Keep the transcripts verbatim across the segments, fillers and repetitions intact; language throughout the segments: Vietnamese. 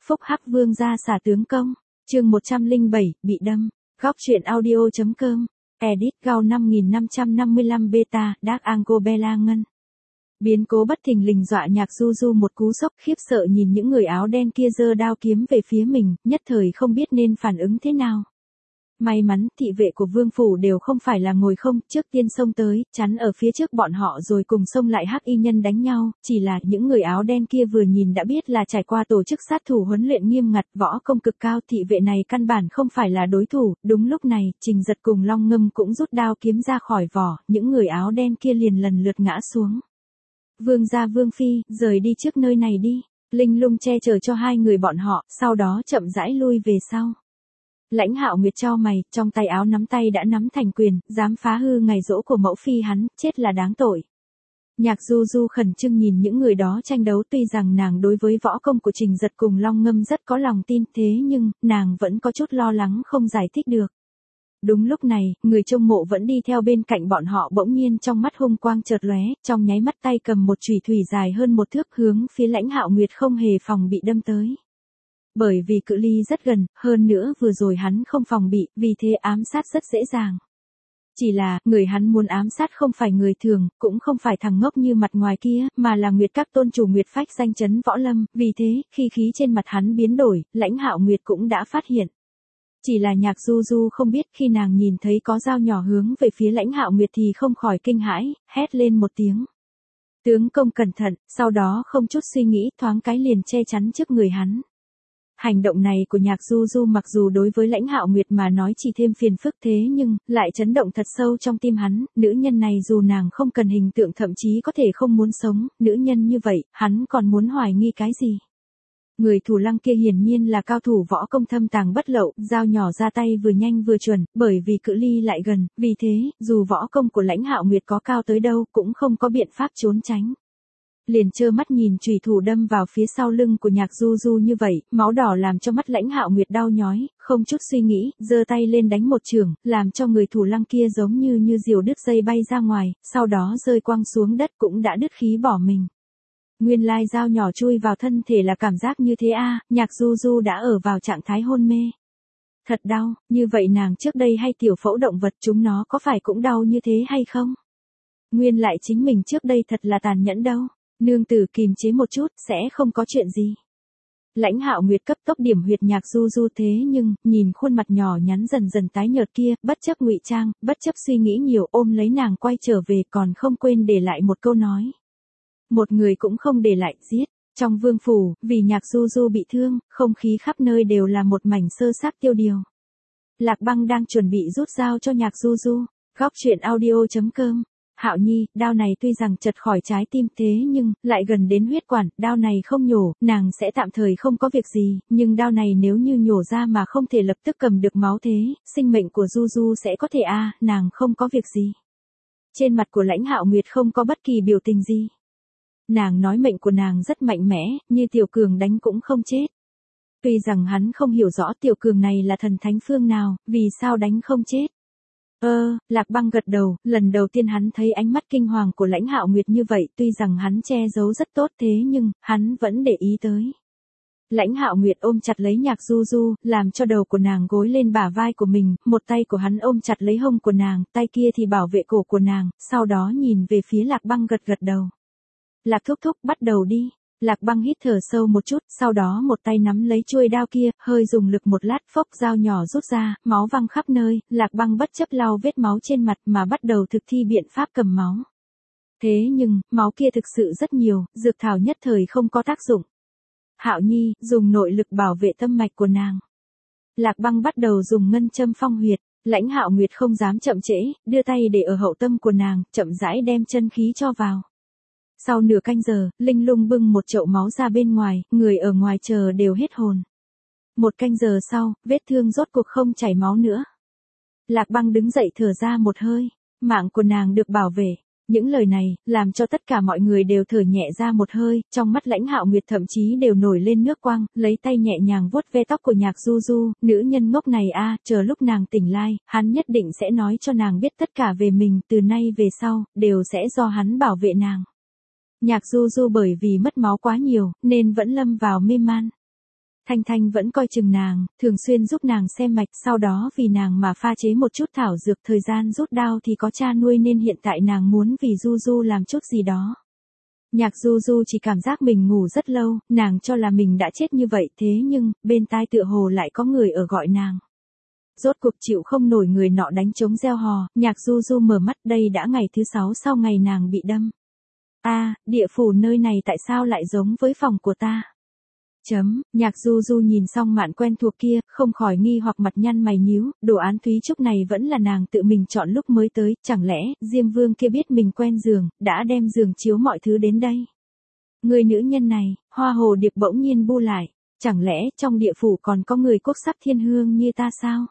Phúc Hắc Vương gia xả tướng công, chương một trăm lẻ bảy, bị đâm, góc truyện audio.com, edit gao năm nghìn năm trăm năm mươi lăm beta, Dark Angle Bella Ngân. Biến cố bất thình lình dọa Nhạc Du Du một cú sốc, khiếp sợ nhìn những người áo đen kia giơ đao kiếm về phía mình, nhất thời không biết nên phản ứng thế nào. May mắn, thị vệ của vương phủ đều không phải là ngồi không, trước tiên xông tới, chắn ở phía trước bọn họ rồi cùng xông lại hắc y nhân đánh nhau, chỉ là những người áo đen kia vừa nhìn đã biết là trải qua tổ chức sát thủ huấn luyện nghiêm ngặt, võ công cực cao, thị vệ này căn bản không phải là đối thủ. Đúng lúc này, Trình Giật cùng Long Ngâm cũng rút đao kiếm ra khỏi vỏ, những người áo đen kia liền lần lượt ngã xuống. Vương gia Vương phi, rời đi trước nơi này đi. Linh Lung che chở cho hai người bọn họ, sau đó chậm rãi lui về sau. Lãnh Hạo Nguyệt chau mày, trong tay áo nắm tay đã nắm thành quyền, dám phá hư ngày giỗ của mẫu phi hắn, chết là đáng tội. Nhạc Du Du khẩn trương nhìn những người đó tranh đấu, tuy rằng nàng đối với võ công của Trình Giật cùng Long Ngâm rất có lòng tin, thế nhưng, nàng vẫn có chút lo lắng không giải thích được. Đúng lúc này, người trông mộ vẫn đi theo bên cạnh bọn họ bỗng nhiên trong mắt hung quang chợt lóe, trong nháy mắt tay cầm một chùy thủy dài hơn một thước hướng phía Lãnh Hạo Nguyệt không hề phòng bị đâm tới. Bởi vì cự ly rất gần, hơn nữa vừa rồi hắn không phòng bị, vì thế ám sát rất dễ dàng. Chỉ là, người hắn muốn ám sát không phải người thường, cũng không phải thằng ngốc như mặt ngoài kia, mà là Nguyệt Các tôn chủ Nguyệt Phách danh chấn võ lâm, vì thế, khi khí trên mặt hắn biến đổi, Lãnh Hạo Nguyệt cũng đã phát hiện. Chỉ là Nhạc Du Du không biết, khi nàng nhìn thấy có dao nhỏ hướng về phía Lãnh Hạo Nguyệt thì không khỏi kinh hãi, hét lên một tiếng. Tướng công cẩn thận, sau đó không chút suy nghĩ, thoáng cái liền che chắn trước người hắn. Hành động này của Nhạc Du Du mặc dù đối với Lãnh Hạo Nguyệt mà nói chỉ thêm phiền phức, thế nhưng, lại chấn động thật sâu trong tim hắn, nữ nhân này dù nàng không cần hình tượng thậm chí có thể không muốn sống, nữ nhân như vậy, hắn còn muốn hoài nghi cái gì? Người thủ lăng kia hiển nhiên là cao thủ võ công thâm tàng bất lậu, dao nhỏ ra tay vừa nhanh vừa chuẩn, bởi vì cự ly lại gần, vì thế, dù võ công của Lãnh Hạo Nguyệt có cao tới đâu cũng không có biện pháp trốn tránh. Liền trơ mắt nhìn chùy thủ đâm vào phía sau lưng của Nhạc Du Du như vậy, máu đỏ làm cho mắt Lãnh Hạo Nguyệt đau nhói, không chút suy nghĩ, giơ tay lên đánh một chưởng, làm cho người thủ lăng kia giống như như diều đứt dây bay ra ngoài, sau đó rơi quăng xuống đất cũng đã đứt khí bỏ mình. Nguyên lai dao nhỏ chui vào thân thể là cảm giác như thế a, à, Nhạc Du Du đã ở vào trạng thái hôn mê. Thật đau, như vậy nàng trước đây hay tiểu phẫu động vật chúng nó có phải cũng đau như thế hay không? Nguyên lại chính mình trước đây thật là tàn nhẫn đâu. Nương tử kìm chế một chút, sẽ không có chuyện gì. Lãnh Hạo Nguyệt cấp tốc điểm huyệt Nhạc Du Du, thế nhưng, nhìn khuôn mặt nhỏ nhắn dần dần tái nhợt kia, bất chấp ngụy trang, bất chấp suy nghĩ nhiều, ôm lấy nàng quay trở về, còn không quên để lại một câu nói. Một người cũng không để lại, giết. Trong vương phủ, vì Nhạc Du Du bị thương, không khí khắp nơi đều là một mảnh sơ xác tiêu điều. Lạc Băng đang chuẩn bị rút dao cho Nhạc Du Du. Góc truyện audio.com. Hạo Nhi, đao này tuy rằng chật khỏi trái tim, thế nhưng, lại gần đến huyết quản, đao này không nhổ, nàng sẽ tạm thời không có việc gì, nhưng đao này nếu như nhổ ra mà không thể lập tức cầm được máu thế, sinh mệnh của Du Du sẽ có thể a, à, nàng không có việc gì. Trên mặt của Lãnh Hạo Nguyệt không có bất kỳ biểu tình gì. Nàng nói mệnh của nàng rất mạnh mẽ, như Tiểu Cường đánh cũng không chết. Tuy rằng hắn không hiểu rõ Tiểu Cường này là thần thánh phương nào, vì sao đánh không chết. Ơ, Lạc Băng gật đầu, lần đầu tiên hắn thấy ánh mắt kinh hoàng của Lãnh Hạo Nguyệt như vậy, tuy rằng hắn che giấu rất tốt thế nhưng, hắn vẫn để ý tới. Lãnh Hạo Nguyệt ôm chặt lấy Nhạc Du Du, làm cho đầu của nàng gối lên bả vai của mình, một tay của hắn ôm chặt lấy hông của nàng, tay kia thì bảo vệ cổ của nàng, sau đó nhìn về phía Lạc Băng gật gật đầu. Lạc thúc thúc, bắt đầu đi. Lạc Băng hít thở sâu một chút, sau đó một tay nắm lấy chuôi đao kia, hơi dùng lực một lát, phốc, dao nhỏ rút ra, máu văng khắp nơi, Lạc Băng bất chấp lau vết máu trên mặt mà bắt đầu thực thi biện pháp cầm máu. Thế nhưng, máu kia thực sự rất nhiều, dược thảo nhất thời không có tác dụng. Hạo Nhi, dùng nội lực bảo vệ tâm mạch của nàng. Lạc Băng bắt đầu dùng ngân châm phong huyệt, Lãnh Hạo Nguyệt không dám chậm trễ, đưa tay để ở hậu tâm của nàng, chậm rãi đem chân khí cho vào. Sau nửa canh giờ, Linh Lung bưng một chậu máu ra bên ngoài, người ở ngoài chờ đều hết hồn. Một canh giờ sau, vết thương rốt cuộc không chảy máu nữa. Lạc Băng đứng dậy thở ra một hơi, mạng của nàng được bảo vệ. Những lời này, làm cho tất cả mọi người đều thở nhẹ ra một hơi, trong mắt Lãnh Hạo Nguyệt thậm chí đều nổi lên nước quang, lấy tay nhẹ nhàng vuốt ve tóc của Nhạc Du Du, nữ nhân ngốc này a, à, chờ lúc nàng tỉnh lai, hắn nhất định sẽ nói cho nàng biết tất cả về mình, từ nay về sau, đều sẽ do hắn bảo vệ nàng. Nhạc Du Du bởi vì mất máu quá nhiều, nên vẫn lâm vào mê man. Thanh Thanh vẫn coi chừng nàng, thường xuyên giúp nàng xem mạch, sau đó vì nàng mà pha chế một chút thảo dược, thời gian rút đao thì có cha nuôi nên hiện tại nàng muốn vì Du Du làm chút gì đó. Nhạc Du Du chỉ cảm giác mình ngủ rất lâu, nàng cho là mình đã chết như vậy, thế nhưng, bên tai tựa hồ lại có người ở gọi nàng. Rốt cuộc chịu không nổi người nọ đánh trống reo hò, Nhạc Du Du mở mắt, đây đã ngày thứ sáu sau ngày nàng bị đâm. A, à, địa phủ nơi này tại sao lại giống với phòng của ta? Chấm, Nhạc Du Du nhìn xong mạn quen thuộc kia, không khỏi nghi hoặc mặt nhăn mày nhíu, đồ án Thúy Trúc này vẫn là nàng tự mình chọn lúc mới tới, chẳng lẽ, Diêm Vương kia biết mình quen giường, đã đem giường chiếu mọi thứ đến đây. Người nữ nhân này, Hoa Hồ Điệp bỗng nhiên bu lại, chẳng lẽ trong địa phủ còn có người quốc sắc thiên hương như ta sao?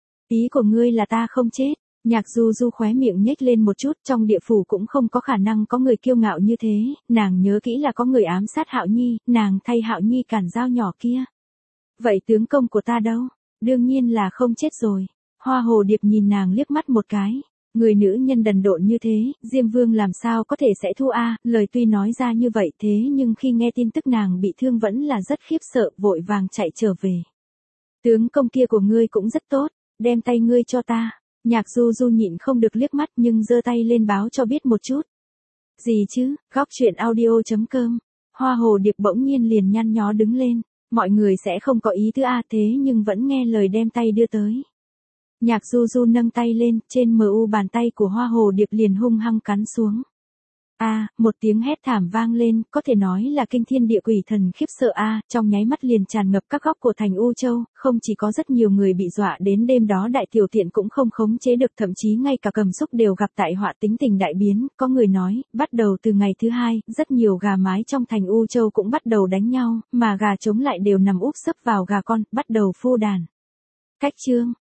Ý của ngươi là ta không chết. Nhạc Du Du khóe miệng nhếch lên một chút, trong địa phủ cũng không có khả năng có người kiêu ngạo như thế, nàng nhớ kỹ là có người ám sát Hạo Nhi, nàng thay Hạo Nhi cản dao nhỏ kia. Vậy tướng công của ta đâu? Đương nhiên là không chết rồi. Hoa Hồ Điệp nhìn nàng liếc mắt một cái. Người nữ nhân đần độn như thế, Diêm Vương làm sao có thể sẽ thua a? Lời tuy nói ra như vậy thế nhưng khi nghe tin tức nàng bị thương vẫn là rất khiếp sợ, vội vàng chạy trở về. Tướng công kia của ngươi cũng rất tốt, đem tay ngươi cho ta. Nhạc Du Du nhịn không được liếc mắt nhưng giơ tay lên báo cho biết một chút. Gì chứ, góc chuyện audio chấm com. Hoa Hồ Điệp bỗng nhiên liền nhăn nhó đứng lên. Mọi người sẽ không có ý thứ a thế nhưng vẫn nghe lời đem tay đưa tới. Nhạc Du Du nâng tay lên, trên mờ u bàn tay của Hoa Hồ Điệp liền hung hăng cắn xuống. A, à, một tiếng hét thảm vang lên, có thể nói là kinh thiên địa quỷ thần khiếp sợ a, à, trong nháy mắt liền tràn ngập các góc của thành U Châu, không chỉ có rất nhiều người bị dọa đến đêm đó đại tiểu tiện cũng không khống chế được, thậm chí ngay cả Cầm Xúc đều gặp tại họa, tính tình đại biến, có người nói, bắt đầu từ ngày thứ hai, rất nhiều gà mái trong thành U Châu cũng bắt đầu đánh nhau, mà gà trống lại đều nằm úp sấp vào gà con, bắt đầu phô đàn. Cách chương